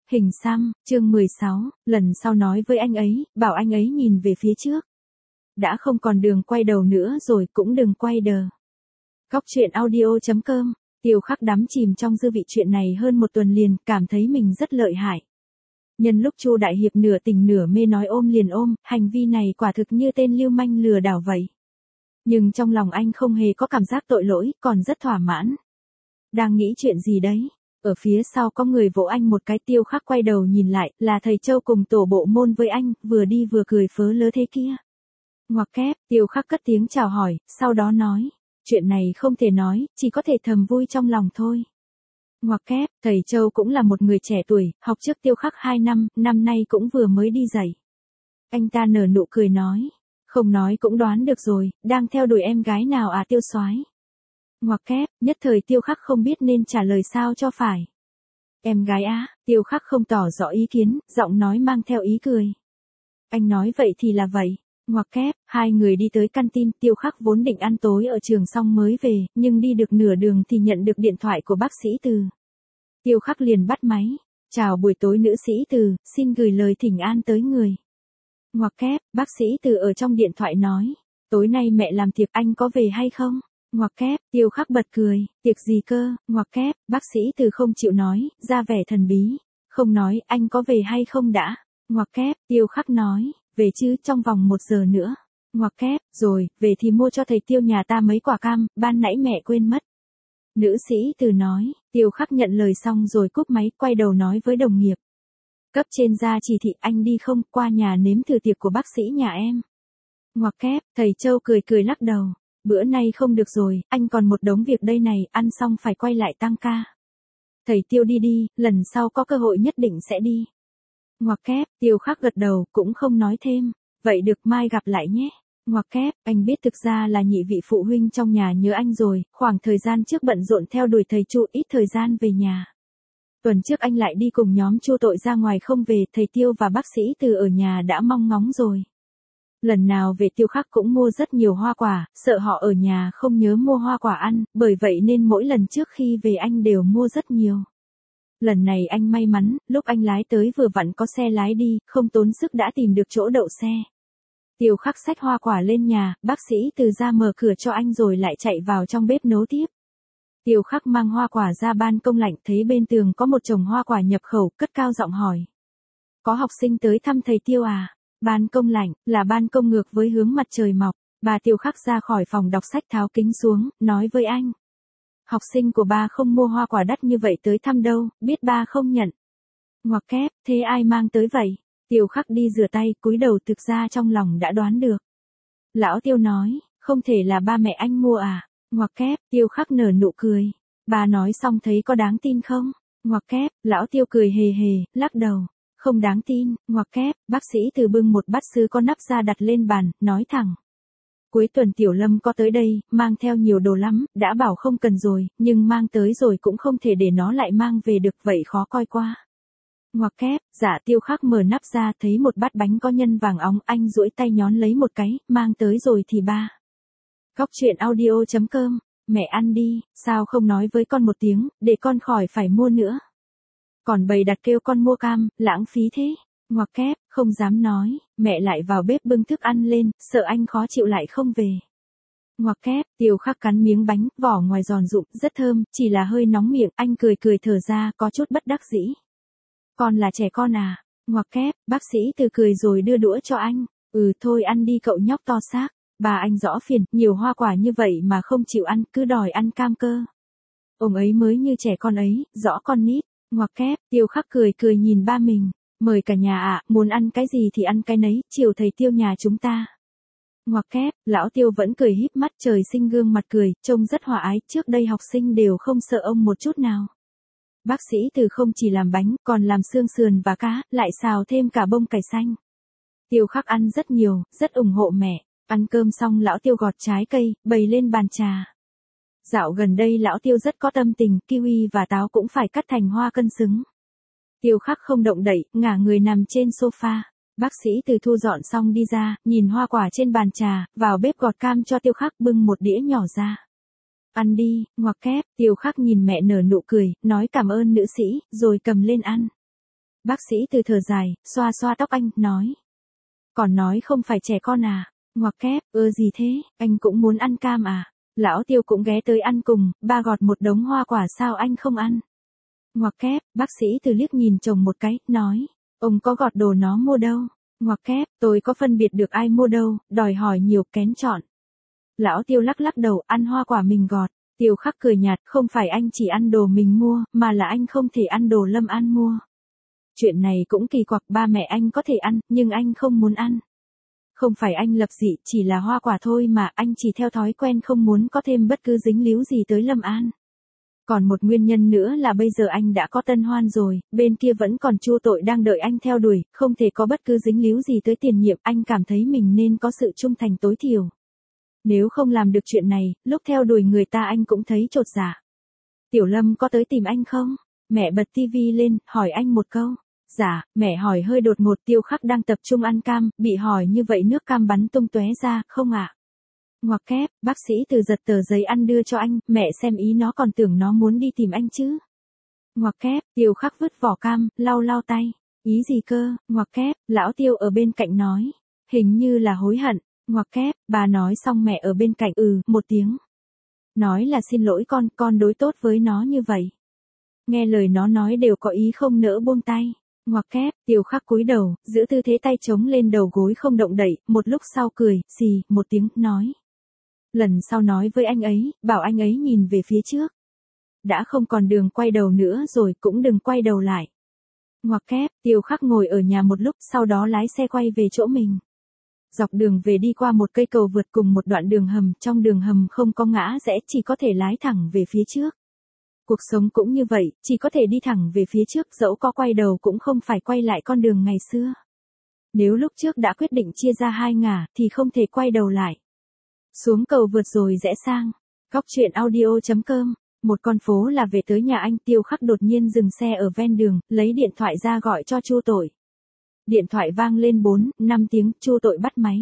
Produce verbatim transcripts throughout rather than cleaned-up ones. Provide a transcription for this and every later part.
Hình xăm, chương mười sáu, lần sau nói với anh ấy, bảo anh ấy nhìn về phía trước. Đã không còn đường quay đầu nữa rồi, cũng đừng quay đờ. Góc truyện audio chấm com, Tiêu Khắc đắm chìm trong dư vị chuyện này hơn một tuần liền, cảm thấy mình rất lợi hại. Nhân lúc Chu Đại Hiệp nửa tình nửa mê nói ôm liền ôm, hành vi này quả thực như tên lưu manh lừa đảo vậy. Nhưng trong lòng anh không hề có cảm giác tội lỗi, còn rất thỏa mãn. Đang nghĩ chuyện gì đấy? Ở phía sau có người vỗ anh một cái. Tiêu Khắc quay đầu nhìn lại, là thầy Châu cùng tổ bộ môn với anh, vừa đi vừa cười phớ lớ thế kia. Ngoặc kép, Tiêu Khắc cất tiếng chào hỏi, sau đó nói, chuyện này không thể nói, chỉ có thể thầm vui trong lòng thôi. Ngoặc kép, thầy Châu cũng là một người trẻ tuổi, học trước Tiêu Khắc hai năm, năm nay cũng vừa mới đi dạy. Anh ta nở nụ cười nói, không nói cũng đoán được rồi, đang theo đuổi em gái nào à Tiêu soái? Ngoặc kép, nhất thời Tiêu Khắc không biết nên trả lời sao cho phải. Em gái á, Tiêu Khắc không tỏ rõ ý kiến, giọng nói mang theo ý cười. Anh nói vậy thì là vậy. Ngoặc kép, hai người đi tới canteen. Tiêu Khắc vốn định ăn tối ở trường xong mới về, nhưng đi được nửa đường thì nhận được điện thoại của bác sĩ Từ. Tiêu Khắc liền bắt máy. Chào buổi tối nữ sĩ Từ, xin gửi lời thỉnh an tới người. Ngoặc kép, bác sĩ Từ ở trong điện thoại nói, tối nay mẹ làm tiệc, anh có về hay không? Ngoặc kép, Tiêu Khắc bật cười, tiệc gì cơ? Ngoặc kép, bác sĩ Từ không chịu nói, ra vẻ thần bí, không nói, anh có về hay không đã? Ngoặc kép, Tiêu Khắc nói, về chứ, trong vòng một giờ nữa. Ngoặc kép, rồi, về thì mua cho thầy Tiêu nhà ta mấy quả cam, ban nãy mẹ quên mất. Nữ sĩ Từ nói. Tiêu Khắc nhận lời xong rồi cúp máy, quay đầu nói với đồng nghiệp. Cấp trên ra chỉ thị, anh đi không, qua nhà nếm thử tiệc của bác sĩ nhà em. Ngoặc kép, thầy Châu cười cười lắc đầu. Bữa nay không được rồi, anh còn một đống việc đây này, ăn xong phải quay lại tăng ca. Thầy Tiêu đi đi, lần sau có cơ hội nhất định sẽ đi. Ngoặc kép, Tiêu Khắc gật đầu, cũng không nói thêm. Vậy được, mai gặp lại nhé. Ngoặc kép, anh biết thực ra là nhị vị phụ huynh trong nhà nhớ anh rồi, khoảng thời gian trước bận rộn theo đuổi thầy Chu, ít thời gian về nhà. Tuần trước anh lại đi cùng nhóm Chu tội ra ngoài không về, thầy Tiêu và bác sĩ Từ ở nhà đã mong ngóng rồi. Lần nào về Tiêu Khắc cũng mua rất nhiều hoa quả, sợ họ ở nhà không nhớ mua hoa quả ăn, bởi vậy nên mỗi lần trước khi về anh đều mua rất nhiều. Lần này anh may mắn, lúc anh lái tới vừa vặn có xe lái đi, không tốn sức đã tìm được chỗ đậu xe. Tiêu Khắc xách hoa quả lên nhà, bác sĩ Từ ra mở cửa cho anh rồi lại chạy vào trong bếp nấu tiếp. Tiêu Khắc mang hoa quả ra ban công lạnh, thấy bên tường có một chồng hoa quả nhập khẩu, cất cao giọng hỏi. Có học sinh tới thăm thầy Tiêu à? Ban công lạnh, là ban công ngược với hướng mặt trời mọc. Bà Tiêu Khắc ra khỏi phòng đọc sách tháo kính xuống, nói với anh. Học sinh của ba không mua hoa quả đắt như vậy tới thăm đâu, biết ba không nhận. Ngoặc kép, thế ai mang tới vậy? Tiêu Khắc đi rửa tay, cúi đầu, thực ra trong lòng đã đoán được. Lão Tiêu nói, không thể là ba mẹ anh mua à? Ngoặc kép, Tiêu Khắc nở nụ cười. Bà nói xong thấy có đáng tin không? Ngoặc kép, Lão Tiêu cười hề hề, lắc đầu. Không đáng tin. Ngoặc kép, bác sĩ Từ bưng một bát sứ có nắp ra đặt lên bàn, nói thẳng. Cuối tuần Tiểu Lâm có tới đây, mang theo nhiều đồ lắm, đã bảo không cần rồi, nhưng mang tới rồi cũng không thể để nó lại mang về được, vậy khó coi quá. Ngoặc kép, dạ. Tiêu Khắc mở nắp ra, thấy một bát bánh có nhân vàng óng, anh duỗi tay nhón lấy một cái, mang tới rồi thì ba. Góc truyện audio chấm com, mẹ ăn đi, sao không nói với con một tiếng, để con khỏi phải mua nữa. Còn bày đặt kêu con mua cam, lãng phí thế. Ngoặc kép, không dám nói, mẹ lại vào bếp bưng thức ăn lên, sợ anh khó chịu lại không về. Ngoặc kép, Tiêu Khắc cắn miếng bánh, vỏ ngoài giòn rụm, rất thơm, chỉ là hơi nóng miệng, anh cười cười thở ra, có chút bất đắc dĩ. Con là trẻ con à? Ngoặc kép, bác sĩ Từ cười rồi đưa đũa cho anh. Ừ thôi ăn đi cậu nhóc to xác. Bà anh rõ phiền, nhiều hoa quả như vậy mà không chịu ăn, cứ đòi ăn cam cơ. Ông ấy mới như trẻ con ấy, rõ con nít. Ngoặc kép, Tiêu Khắc cười cười nhìn ba mình. Mời cả nhà ạ, à, muốn ăn cái gì thì ăn cái nấy, chiều thầy Tiêu nhà chúng ta. Ngoặc kép, Lão Tiêu vẫn cười híp mắt, trời sinh gương mặt cười, trông rất hòa ái, trước đây học sinh đều không sợ ông một chút nào. Bác sĩ Từ không chỉ làm bánh, còn làm xương sườn và cá, lại xào thêm cả bông cải xanh. Tiêu Khắc ăn rất nhiều, rất ủng hộ mẹ. Ăn cơm xong Lão Tiêu gọt trái cây, bày lên bàn trà. Dạo gần đây Lão Tiêu rất có tâm tình, kiwi và táo cũng phải cắt thành hoa cân xứng. Tiêu Khắc không động đậy, ngả người nằm trên sofa. Bác sĩ Từ thu dọn xong đi ra, nhìn hoa quả trên bàn trà, vào bếp gọt cam cho Tiêu Khắc, bưng một đĩa nhỏ ra. Ăn đi. Ngoặc kép, Tiêu Khắc nhìn mẹ nở nụ cười, nói cảm ơn nữ sĩ, rồi cầm lên ăn. Bác sĩ Từ thở dài, xoa xoa tóc anh, nói. Còn nói không phải trẻ con à? Ngoặc kép, ơ gì thế, anh cũng muốn ăn cam à? Lão Tiêu cũng ghé tới ăn cùng, ba gọt một đống hoa quả sao anh không ăn? Ngoặc kép, bác sĩ Từ liếc nhìn chồng một cái, nói. Ông có gọt đồ nó mua đâu? Ngoặc kép, tôi có phân biệt được ai mua đâu, đòi hỏi nhiều kén chọn. Lão Tiêu lắc lắc đầu, ăn hoa quả mình gọt. Tiêu Khắc cười nhạt, không phải anh chỉ ăn đồ mình mua, mà là anh không thể ăn đồ Lâm An mua. Chuyện này cũng kỳ quặc, ba mẹ anh có thể ăn, nhưng anh không muốn ăn. Không phải anh lập dị, chỉ là hoa quả thôi mà, anh chỉ theo thói quen không muốn có thêm bất cứ dính líu gì tới Lâm An. Còn một nguyên nhân nữa là bây giờ anh đã có tân hoan rồi, bên kia vẫn còn Chu Tội đang đợi anh theo đuổi, không thể có bất cứ dính líu gì tới tiền nhiệm, anh cảm thấy mình nên có sự trung thành tối thiểu. Nếu không làm được chuyện này, lúc theo đuổi người ta anh cũng thấy chột dạ. Tiểu Lâm có tới tìm anh không? Mẹ bật tivi lên, hỏi anh một câu. Dạ, mẹ hỏi hơi đột ngột. Tiêu Khắc đang tập trung ăn cam, bị hỏi như vậy nước cam bắn tung tóe ra, không ạ? À? Ngoặc kép, bác sĩ Từ giật tờ giấy ăn đưa cho anh, mẹ xem ý nó còn tưởng nó muốn đi tìm anh chứ. Ngoặc kép, Tiêu Khắc vứt vỏ cam, lau lau tay. Ý gì cơ? Ngoặc kép, lão Tiêu ở bên cạnh nói. Hình như là hối hận. Ngoặc kép, bà nói xong mẹ ở bên cạnh ừ, một tiếng. Nói là xin lỗi con, con đối tốt với nó như vậy. Nghe lời nó nói đều có ý không nỡ buông tay. Ngoặc kép, Tiêu Khắc cúi đầu, giữ tư thế tay chống lên đầu gối không động đậy, một lúc sau cười, xì, một tiếng, nói. Lần sau nói với anh ấy, bảo anh ấy nhìn về phía trước. Đã không còn đường quay đầu nữa rồi, cũng đừng quay đầu lại. Ngoặc kép, Tiêu Khắc ngồi ở nhà một lúc, sau đó lái xe quay về chỗ mình. Dọc đường về đi qua một cây cầu vượt cùng một đoạn đường hầm, trong đường hầm không có ngã rẽ, chỉ có thể lái thẳng về phía trước. Cuộc sống cũng như vậy, chỉ có thể đi thẳng về phía trước, dẫu có quay đầu cũng không phải quay lại con đường ngày xưa. Nếu lúc trước đã quyết định chia ra hai ngả, thì không thể quay đầu lại. Xuống cầu vượt rồi rẽ sang. Góc truyện audio chấm com. Một con phố là về tới nhà anh. Tiêu Khắc đột nhiên dừng xe ở ven đường, lấy điện thoại ra gọi cho Chu Tội. Điện thoại vang lên bốn, năm tiếng, Chu Tội bắt máy.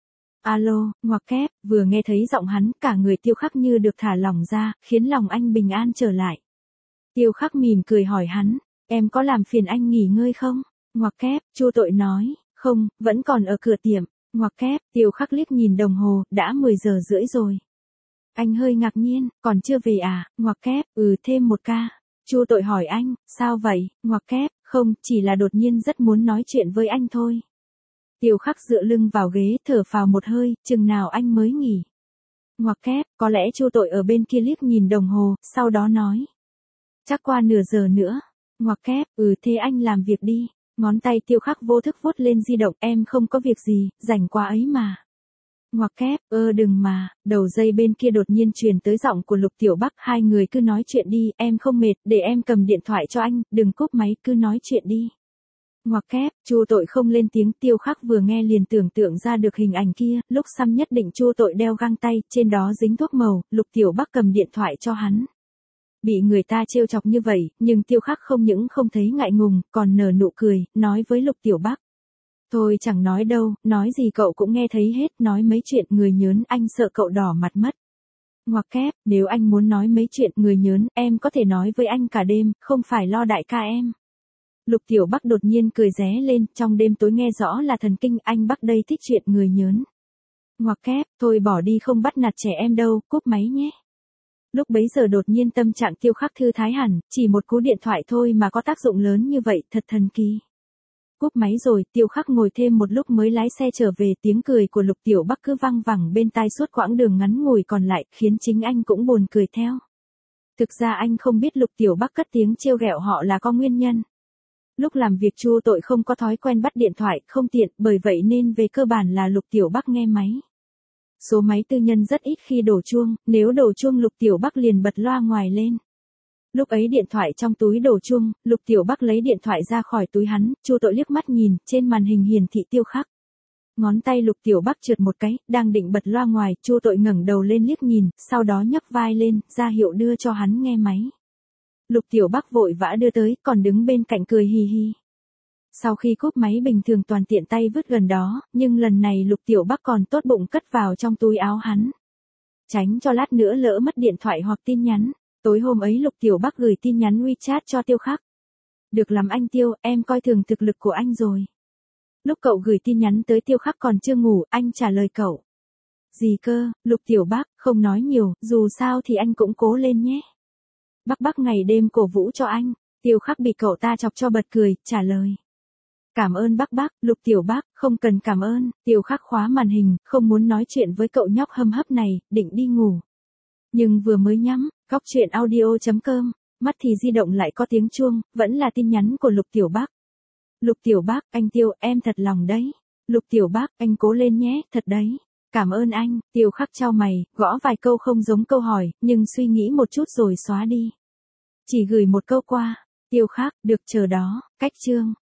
Alo, ngoặc kép, vừa nghe thấy giọng hắn, cả người Tiêu Khắc như được thả lỏng ra, khiến lòng anh bình an trở lại. Tiêu Khắc mỉm cười hỏi hắn, em có làm phiền anh nghỉ ngơi không? Ngoặc kép, Chu Tội nói, không, vẫn còn ở cửa tiệm. Ngoặc kép, Tiêu Khắc liếc nhìn đồng hồ, đã mười giờ rưỡi rồi. Anh hơi ngạc nhiên, còn chưa về à? Ngoặc kép, ừ, thêm một ca. Chu Tội hỏi anh, sao vậy? Ngoặc kép, không, chỉ là đột nhiên rất muốn nói chuyện với anh thôi. Tiêu Khắc dựa lưng vào ghế, thở phào một hơi, chừng nào anh mới nghỉ. Ngoặc kép, có lẽ Chu Tội ở bên kia liếc nhìn đồng hồ, sau đó nói. Chắc qua nửa giờ nữa. Ngoặc kép, ừ thế anh làm việc đi. Ngón tay Tiêu Khắc vô thức vuốt lên di động, em không có việc gì, rảnh quá ấy mà. Ngoặc kép, ơ đừng mà, đầu dây bên kia đột nhiên truyền tới giọng của Lục Tiểu Bắc, hai người cứ nói chuyện đi, em không mệt, để em cầm điện thoại cho anh, đừng cúp máy, cứ nói chuyện đi. Ngoặc kép, Chu Tội không lên tiếng. Tiêu Khắc vừa nghe liền tưởng tượng ra được hình ảnh kia, lúc xăm nhất định Chu Tội đeo găng tay, trên đó dính thuốc màu, Lục Tiểu Bắc cầm điện thoại cho hắn. Bị người ta trêu chọc như vậy, nhưng Tiêu Khắc không những không thấy ngại ngùng, còn nở nụ cười, nói với Lục Tiểu Bắc. Thôi chẳng nói đâu, nói gì cậu cũng nghe thấy hết, nói mấy chuyện người nhớn, anh sợ cậu đỏ mặt mất. Ngoặc kép, nếu anh muốn nói mấy chuyện người nhớn, em có thể nói với anh cả đêm, không phải lo đại ca em. Lục Tiểu Bắc đột nhiên cười ré lên, trong đêm tối nghe rõ là thần kinh, anh Bắc đây thích chuyện người nhớn. Ngoặc kép, thôi bỏ đi, không bắt nạt trẻ em đâu, cúp máy nhé. Lúc bấy giờ đột nhiên tâm trạng Tiêu Khắc thư thái hẳn, chỉ một cú điện thoại thôi mà có tác dụng lớn như vậy, thật thần kỳ. Cúp máy rồi, Tiêu Khắc ngồi thêm một lúc mới lái xe trở về, tiếng cười của Lục Tiểu Bắc cứ văng vẳng bên tai suốt quãng đường ngắn ngủi còn lại, khiến chính anh cũng buồn cười theo. Thực ra anh không biết Lục Tiểu Bắc cất tiếng trêu ghẹo họ là có nguyên nhân. Lúc làm việc Chu Tội không có thói quen bắt điện thoại, không tiện, bởi vậy nên về cơ bản là Lục Tiểu Bắc nghe máy. Số máy tư nhân rất ít khi đổ chuông, nếu đổ chuông Lục Tiểu Bắc liền bật loa ngoài lên. Lúc ấy điện thoại trong túi đổ chuông, Lục Tiểu Bắc lấy điện thoại ra khỏi túi hắn, Chu Tội liếc mắt nhìn, trên màn hình hiển thị Tiêu Khắc. Ngón tay Lục Tiểu Bắc trượt một cái, đang định bật loa ngoài, Chu Tội ngẩng đầu lên liếc nhìn, sau đó nhấc vai lên, ra hiệu đưa cho hắn nghe máy. Lục Tiểu Bắc vội vã đưa tới, còn đứng bên cạnh cười hì hì. Sau khi cúp máy bình thường toàn tiện tay vứt gần đó, nhưng lần này Lục Tiểu Bắc còn tốt bụng cất vào trong túi áo hắn. Tránh cho lát nữa lỡ mất điện thoại hoặc tin nhắn. Tối hôm ấy Lục Tiểu Bắc gửi tin nhắn WeChat cho Tiêu Khắc. Được lắm anh Tiêu, em coi thường thực lực của anh rồi. Lúc cậu gửi tin nhắn tới Tiêu Khắc còn chưa ngủ, anh trả lời cậu. Gì cơ, Lục Tiểu Bác, không nói nhiều, dù sao thì anh cũng cố lên nhé. Bác bác ngày đêm cổ vũ cho anh. Tiêu Khắc bị cậu ta chọc cho bật cười, trả lời. Cảm ơn bác bác, Lục Tiểu Bác, không cần cảm ơn. Tiêu Khắc khóa màn hình, không muốn nói chuyện với cậu nhóc hâm hấp này, định đi ngủ. Nhưng vừa mới nhắm, góc truyện audio chấm com, mắt thì di động lại có tiếng chuông, vẫn là tin nhắn của Lục Tiểu Bác. Lục Tiểu Bác, anh Tiêu, em thật lòng đấy. Lục Tiểu Bác, anh cố lên nhé, thật đấy. Cảm ơn anh. Tiêu Khắc chau mày, gõ vài câu không giống câu hỏi, nhưng suy nghĩ một chút rồi xóa đi. Chỉ gửi một câu qua. Tiêu Khắc, được chờ đó, cách chương.